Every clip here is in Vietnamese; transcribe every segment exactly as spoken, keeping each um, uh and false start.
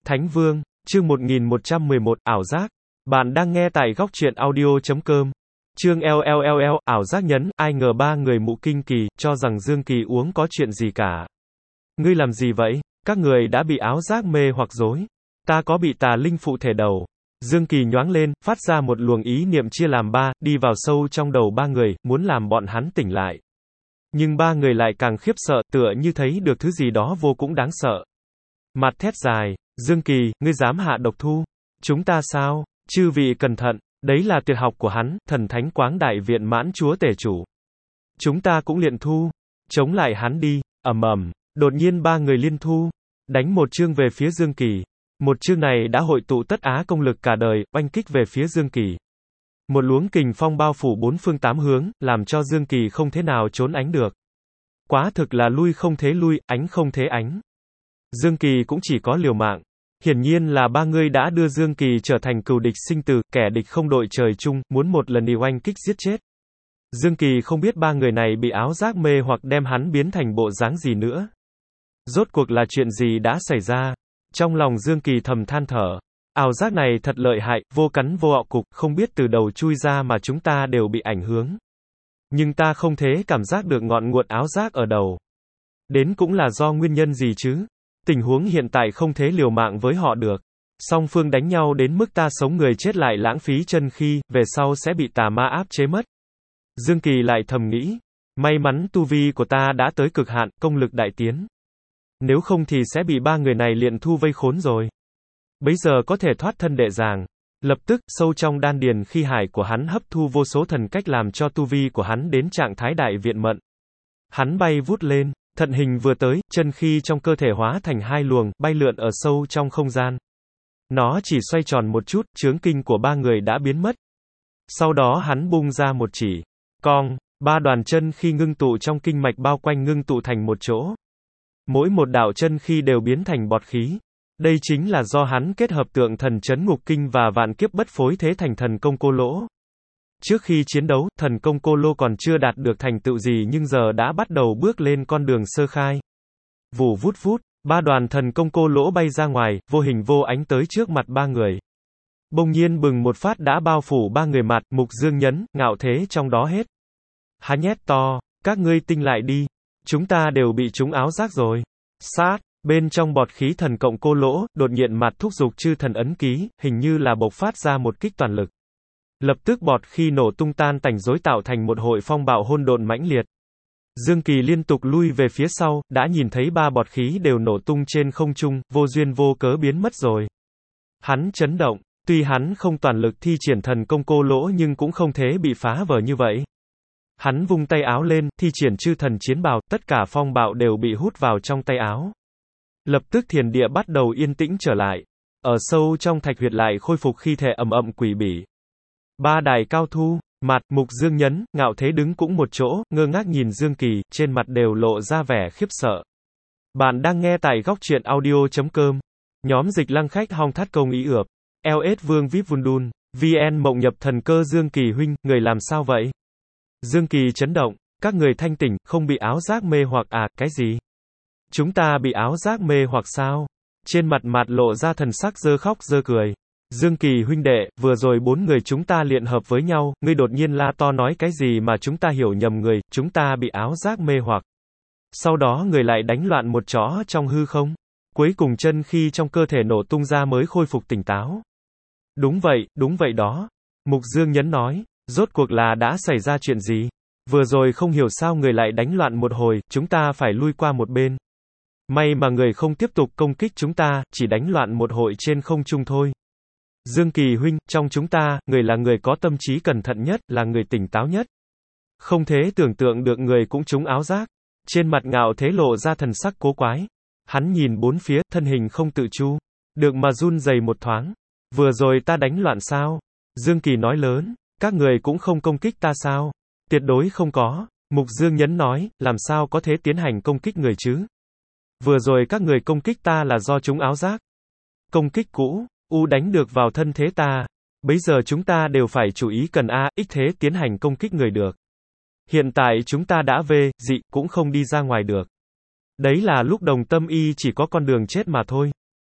Thánh Vương, chương một nghìn một trăm mười một, ảo giác. Bạn đang nghe tại góc truyện audio chấm com. Chương eo eo eo eo, ảo giác nhấn, ai ngờ ba người mụ kinh kỳ, cho rằng Dương Kỳ uống có chuyện gì cả. Ngươi làm gì vậy? Các người đã bị áo giác mê hoặc dối. Ta có bị tà linh phụ thể đầu. Dương Kỳ nhoáng lên, phát ra một luồng ý niệm chia làm ba, đi vào sâu trong đầu ba người, muốn làm bọn hắn tỉnh lại. Nhưng ba người lại càng khiếp sợ, tựa như thấy được thứ gì đó vô cùng đáng sợ. Mặt thét dài, Dương Kỳ, ngươi dám hạ độc thu? Chúng ta sao? Chư vị cẩn thận, đấy là tuyệt học của hắn, thần thánh quáng đại viện mãn chúa tể chủ. Chúng ta cũng luyện thu, chống lại hắn đi, ầm ầm, đột nhiên ba người liên thu, đánh một chương về phía Dương Kỳ. Một chương này đã hội tụ tất á công lực cả đời, oanh kích về phía Dương Kỳ. Một luống kình phong bao phủ bốn phương tám hướng, làm cho Dương Kỳ không thế nào trốn ánh được. Quá thực là lui không thế lui, ánh không thế ánh. Dương Kỳ cũng chỉ có liều mạng. Hiển nhiên là ba người đã đưa Dương Kỳ trở thành cừu địch sinh tử, kẻ địch không đội trời chung, muốn một lần đi oanh kích giết chết. Dương Kỳ không biết ba người này bị áo giác mê hoặc đem hắn biến thành bộ dáng gì nữa. Rốt cuộc là chuyện gì đã xảy ra? Trong lòng Dương Kỳ thầm than thở. Ảo giác này thật lợi hại, vô cắn vô ọ cục, không biết từ đầu chui ra mà chúng ta đều bị ảnh hưởng. Nhưng ta không thế cảm giác được ngọn nguồn áo giác ở đầu. Đến cũng là do nguyên nhân gì chứ? Tình huống hiện tại không thế liều mạng với họ được. Song phương đánh nhau đến mức ta sống người chết lại lãng phí chân khi, về sau sẽ bị tà ma áp chế mất. Dương Kỳ lại thầm nghĩ. May mắn tu vi của ta đã tới cực hạn, công lực đại tiến. Nếu không thì sẽ bị ba người này luyện thu vây khốn rồi. Bấy giờ có thể thoát thân đệ dàng. Lập tức, sâu trong đan điền khi hải của hắn hấp thu vô số thần cách làm cho tu vi của hắn đến trạng thái đại viện mận. Hắn bay vút lên, thận hình vừa tới, chân khi trong cơ thể hóa thành hai luồng, bay lượn ở sâu trong không gian. Nó chỉ xoay tròn một chút, chướng kinh của ba người đã biến mất. Sau đó hắn bung ra một chỉ. Cong, ba đoàn chân khi ngưng tụ trong kinh mạch bao quanh ngưng tụ thành một chỗ. Mỗi một đạo chân khi đều biến thành bọt khí. Đây chính là do hắn kết hợp tượng thần chấn ngục kinh và vạn kiếp bất phối thế thành thần công cô lỗ. Trước khi chiến đấu, thần công cô lô còn chưa đạt được thành tựu gì nhưng giờ đã bắt đầu bước lên con đường sơ khai. Vù vút vút, ba đoàn thần công cô lỗ bay ra ngoài, vô hình vô ánh tới trước mặt ba người. Bỗng nhiên bừng một phát đã bao phủ ba người mặt, Mục Dương nhấn, Ngạo Thế trong đó hết. Hắn nhét to, các ngươi tinh lại đi. Chúng ta đều bị chúng áo giác rồi. Sát. Bên trong bọt khí thần cộng cô lỗ, đột nhiên mặt thúc dục chư thần ấn ký, hình như là bộc phát ra một kích toàn lực. Lập tức bọt khi nổ tung tan tành rối tạo thành một hội phong bạo hôn độn mãnh liệt. Dương Kỳ liên tục lui về phía sau, đã nhìn thấy ba bọt khí đều nổ tung trên không trung, vô duyên vô cớ biến mất rồi. Hắn chấn động, tuy hắn không toàn lực thi triển thần công cô lỗ nhưng cũng không thế bị phá vỡ như vậy. Hắn vung tay áo lên, thi triển chư thần chiến bào, tất cả phong bạo đều bị hút vào trong tay áo. Lập tức thiền địa bắt đầu yên tĩnh trở lại. Ở sâu trong thạch huyệt lại khôi phục khi thể ầm ầm quỷ bỉ. Ba đài cao thu, mặt, Mục Dương nhấn, Ngạo Thế đứng cũng một chỗ, ngơ ngác nhìn Dương Kỳ, trên mặt đều lộ ra vẻ khiếp sợ. Bạn đang nghe tại góc truyện audio chấm com. Nhóm dịch lăng khách hong thắt công ý ượp. lờ ét Vương víp Vundun. vê en mộng nhập thần cơ Dương Kỳ huynh, người làm sao vậy? Dương Kỳ chấn động. Các người thanh tỉnh, không bị áo giác mê hoặc à, cái gì? Chúng ta bị áo giác mê hoặc sao? Trên mặt mặt lộ ra thần sắc dơ khóc dơ cười. Dương Kỳ huynh đệ, vừa rồi bốn người chúng ta luyện hợp với nhau, ngươi đột nhiên la to nói cái gì mà chúng ta hiểu nhầm người, chúng ta bị áo giác mê hoặc. Sau đó người lại đánh loạn một chó trong hư không. Cuối cùng chân khi trong cơ thể nổ tung ra mới khôi phục tỉnh táo. Đúng vậy, đúng vậy đó. Mục Dương nhấn nói, rốt cuộc là đã xảy ra chuyện gì? Vừa rồi không hiểu sao người lại đánh loạn một hồi, chúng ta phải lui qua một bên. May mà người không tiếp tục công kích chúng ta, chỉ đánh loạn một hội trên không trung thôi. Dương Kỳ huynh, trong chúng ta, người là người có tâm trí cẩn thận nhất, là người tỉnh táo nhất. Không thế tưởng tượng được người cũng trúng áo giác. Trên mặt Ngạo Thế lộ ra thần sắc cố quái. Hắn nhìn bốn phía, thân hình không tự chu. Được mà run rẩy một thoáng. Vừa rồi ta đánh loạn sao? Dương Kỳ nói lớn, các người cũng không công kích ta sao? Tuyệt đối không có. Mục Dương nhấn nói, làm sao có thể tiến hành công kích người chứ? Vừa rồi các người công kích ta là do chúng áo giác. Công kích cũ, U đánh được vào thân thế ta. Bây giờ chúng ta đều phải chú ý cần A, X thế tiến hành công kích người được. Hiện tại chúng ta đã V, dị, cũng không đi ra ngoài được. Đấy là lúc đồng tâm y chỉ có con đường chết mà thôi.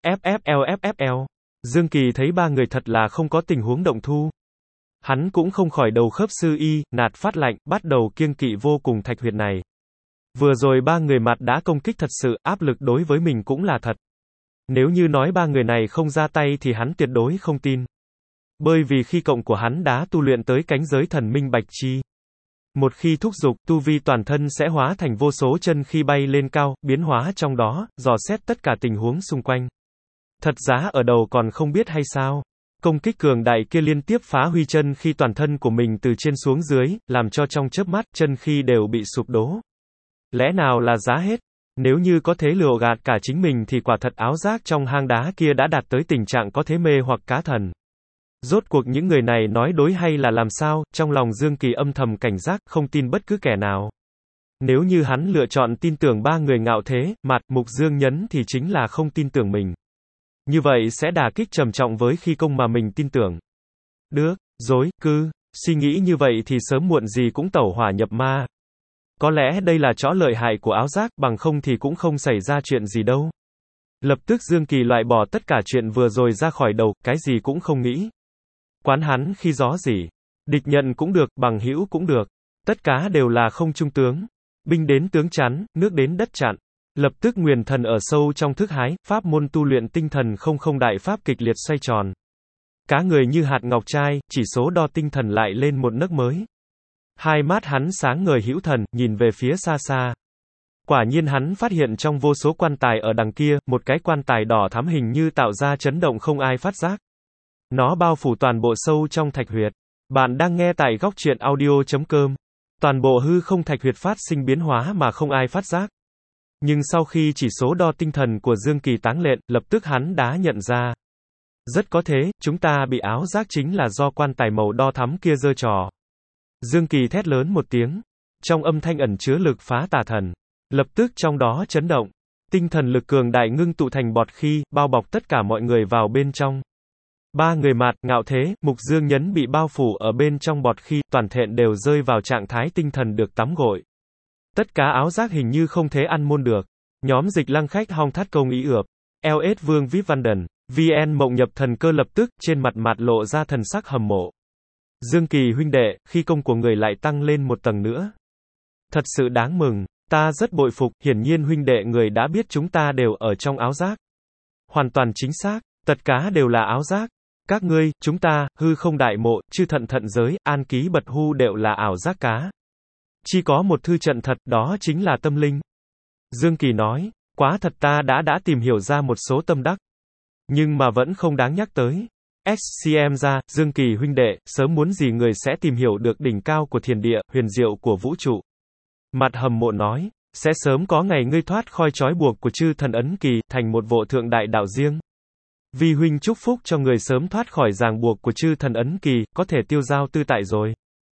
ép ép lờ ép ép lờ. Dương Kỳ thấy ba người thật là không có tình huống động thu. Hắn cũng không khỏi đầu khớp sư y, nạt phát lạnh, bắt đầu kiêng kỵ vô cùng thạch huyệt này. Vừa rồi ba người mặt đã công kích thật sự, áp lực đối với mình cũng là thật. Nếu như nói ba người này không ra tay thì hắn tuyệt đối không tin. Bởi vì khi cộng của hắn đã tu luyện tới cánh giới thần minh bạch chi. Một khi thúc dục, tu vi toàn thân sẽ hóa thành vô số chân khi bay lên cao, biến hóa trong đó, dò xét tất cả tình huống xung quanh. Thật giá ở đầu còn không biết hay sao? Công kích cường đại kia liên tiếp phá huy chân khi toàn thân của mình từ trên xuống dưới, làm cho trong chớp mắt, chân khi đều bị sụp đổ. Lẽ nào là giá hết? Nếu như có thể lừa gạt cả chính mình thì quả thật áo giác trong hang đá kia đã đạt tới tình trạng có thể mê hoặc cá thần. Rốt cuộc những người này nói đối hay là làm sao, trong lòng Dương Kỳ âm thầm cảnh giác, không tin bất cứ kẻ nào. Nếu như hắn lựa chọn tin tưởng ba người ngạo thế, mặt, mục Dương nhấn thì chính là không tin tưởng mình. Như vậy sẽ đả kích trầm trọng với khi công mà mình tin tưởng. Đứa, dối, cư, suy nghĩ như vậy thì sớm muộn gì cũng tẩu hỏa nhập ma. Có lẽ đây là chỗ lợi hại của áo giác, bằng không thì cũng không xảy ra chuyện gì đâu. Lập tức Dương Kỳ loại bỏ tất cả chuyện vừa rồi ra khỏi đầu, cái gì cũng không nghĩ. Quán hắn khi gió gì. Địch nhận cũng được, bằng hữu cũng được. Tất cả đều là không trung tướng. Binh đến tướng chắn, nước đến đất chặn. Lập tức nguyền thần ở sâu trong thức hái, pháp môn tu luyện tinh thần không không đại pháp kịch liệt xoay tròn. Cá người như hạt ngọc trai, chỉ số đo tinh thần lại lên một nấc mới. Hai mắt hắn sáng ngời hữu thần, nhìn về phía xa xa. Quả nhiên hắn phát hiện trong vô số quan tài ở đằng kia, một cái quan tài đỏ thắm hình như tạo ra chấn động không ai phát giác. Nó bao phủ toàn bộ sâu trong thạch huyệt. Bạn đang nghe tại góc truyện audio chấm com. Toàn bộ hư không thạch huyệt phát sinh biến hóa mà không ai phát giác. Nhưng sau khi chỉ số đo tinh thần của Dương Kỳ táng lện, lập tức hắn đã nhận ra. Rất có thế, chúng ta bị áo giác chính là do quan tài màu đo thắm kia giơ trò. Dương Kỳ thét lớn một tiếng. Trong âm thanh ẩn chứa lực phá tà thần. Lập tức trong đó chấn động. Tinh thần lực cường đại ngưng tụ thành bọt khí, bao bọc tất cả mọi người vào bên trong. Ba người Mạt, Ngạo Thế, Mục Dương Nhấn bị bao phủ ở bên trong bọt khí, toàn thện đều rơi vào trạng thái tinh thần được tắm gội. Tất cả áo giác hình như không thể ăn môn được. Nhóm Dịch Lăng Khách Hong Thắt Công Ý Ượp. lờ ét Vương vê i pê Văn Đần. vê en Mộng Nhập Thần Cơ lập tức, trên mặt Mạt lộ ra thần sắc hâm mộ. Dương Kỳ huynh đệ, khi công của người lại tăng lên một tầng nữa. Thật sự đáng mừng. Ta rất bội phục, hiển nhiên huynh đệ người đã biết chúng ta đều ở trong áo giác. Hoàn toàn chính xác, tất cả đều là áo giác. Các ngươi, chúng ta, hư không đại mộ, chư thận thận giới, an ký bật hu đều là ảo giác cá. Chỉ có một thư trận thật, đó chính là tâm linh. Dương Kỳ nói, quá thật ta đã đã tìm hiểu ra một số tâm đắc. Nhưng mà vẫn không đáng nhắc tới. ét xê em ra, Dương Kỳ huynh đệ, sớm muốn gì người sẽ tìm hiểu được đỉnh cao của thiền địa, huyền diệu của vũ trụ. Mặt hầm mộ nói, sẽ sớm có ngày ngươi thoát khỏi trói buộc của chư thần ấn kỳ, thành một vô thượng đại đạo riêng. Vì huynh chúc phúc cho người sớm thoát khỏi ràng buộc của chư thần ấn kỳ, có thể tiêu giao tư tại rồi.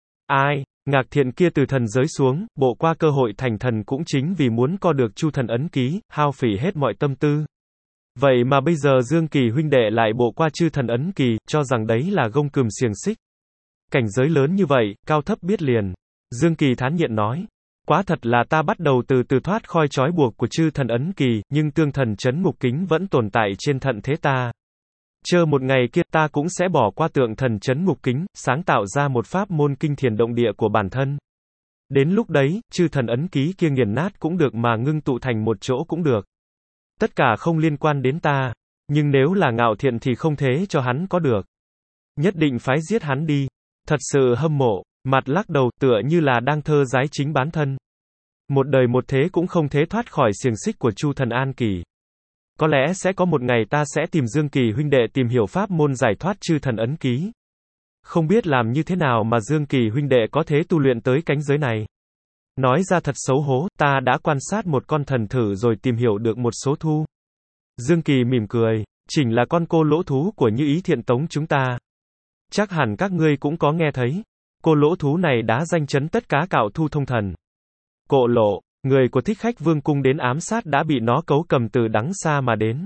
Ai, Ngạc Thiện kia từ thần giới xuống, bộ qua cơ hội thành thần cũng chính vì muốn co được chu thần ấn ký, hao phỉ hết mọi tâm tư. Vậy mà bây giờ Dương Kỳ huynh đệ lại bộ qua chư thần ấn kỳ, cho rằng đấy là gông cùm xiềng xích. Cảnh giới lớn như vậy, cao thấp biết liền. Dương Kỳ thán nhiện nói. Quá thật là ta bắt đầu từ từ thoát khỏi trói buộc của chư thần ấn kỳ, nhưng tương thần chấn ngục kính vẫn tồn tại trên thận thế ta. Chờ một ngày kia ta cũng sẽ bỏ qua tượng thần chấn ngục kính, sáng tạo ra một pháp môn kinh thiền động địa của bản thân. Đến lúc đấy, chư thần ấn ký kia nghiền nát cũng được mà ngưng tụ thành một chỗ cũng được. Tất cả không liên quan đến ta. Nhưng nếu là Ngạo Thiện thì không thế cho hắn có được. Nhất định phải giết hắn đi. Thật sự hâm mộ. Mặt lắc đầu, tựa như là đang thơ giái chính bán thân. Một đời một thế cũng không thế thoát khỏi xiềng xích của Chu thần An Kỳ. Có lẽ sẽ có một ngày ta sẽ tìm Dương Kỳ huynh đệ tìm hiểu pháp môn giải thoát chư thần ấn ký. Không biết làm như thế nào mà Dương Kỳ huynh đệ có thể tu luyện tới cánh giới này. Nói ra thật xấu hổ, ta đã quan sát một con thần thử rồi tìm hiểu được một số thu. Dương Kỳ mỉm cười, chỉnh là con cô lỗ thú của Như Ý Thiện Tống chúng ta. Chắc hẳn các ngươi cũng có nghe thấy. Cô lỗ thú này đã danh chấn tất cả cạo thu thông thần. Cộ Lộ, người của Thích Khách Vương cung đến ám sát đã bị nó cấu cầm từ đằng xa mà đến.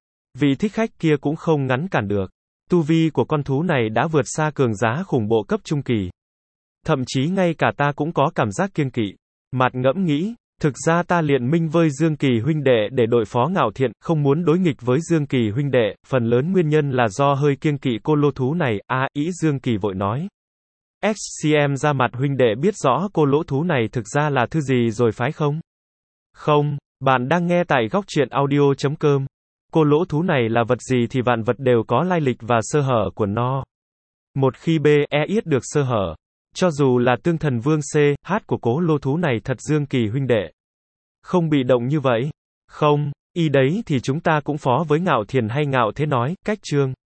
Vị thích khách kia cũng không ngăn cản được. Tu vi của con thú này đã vượt xa cường giá khủng bộ cấp trung kỳ. Thậm chí ngay cả ta cũng có cảm giác kiêng kỵ. Mặt ngẫm nghĩ, Thực ra ta liền minh với Dương Kỳ huynh đệ để đối phó Ngạo Thiện, không muốn đối nghịch với Dương Kỳ huynh đệ, phần lớn nguyên nhân là do hơi kiêng kỵ cô lỗ thú này, a, à, ý Dương Kỳ vội nói. ích xê em ra mặt huynh đệ biết rõ cô lỗ thú này thực ra là thứ gì rồi phải không? Không, bạn đang nghe tại góc truyện audio chấm com. Cô lỗ thú này là vật gì thì vạn vật đều có lai lịch và sơ hở của nó. Một khi B, E yết được sơ hở, cho dù là tương thần vương C, H của cố lô thú này thật Dương Kỳ huynh đệ. Không bị động như vậy. Không, y đấy thì chúng ta cũng phó với Ngạo Thiền hay Ngạo Thế nói, cách chương.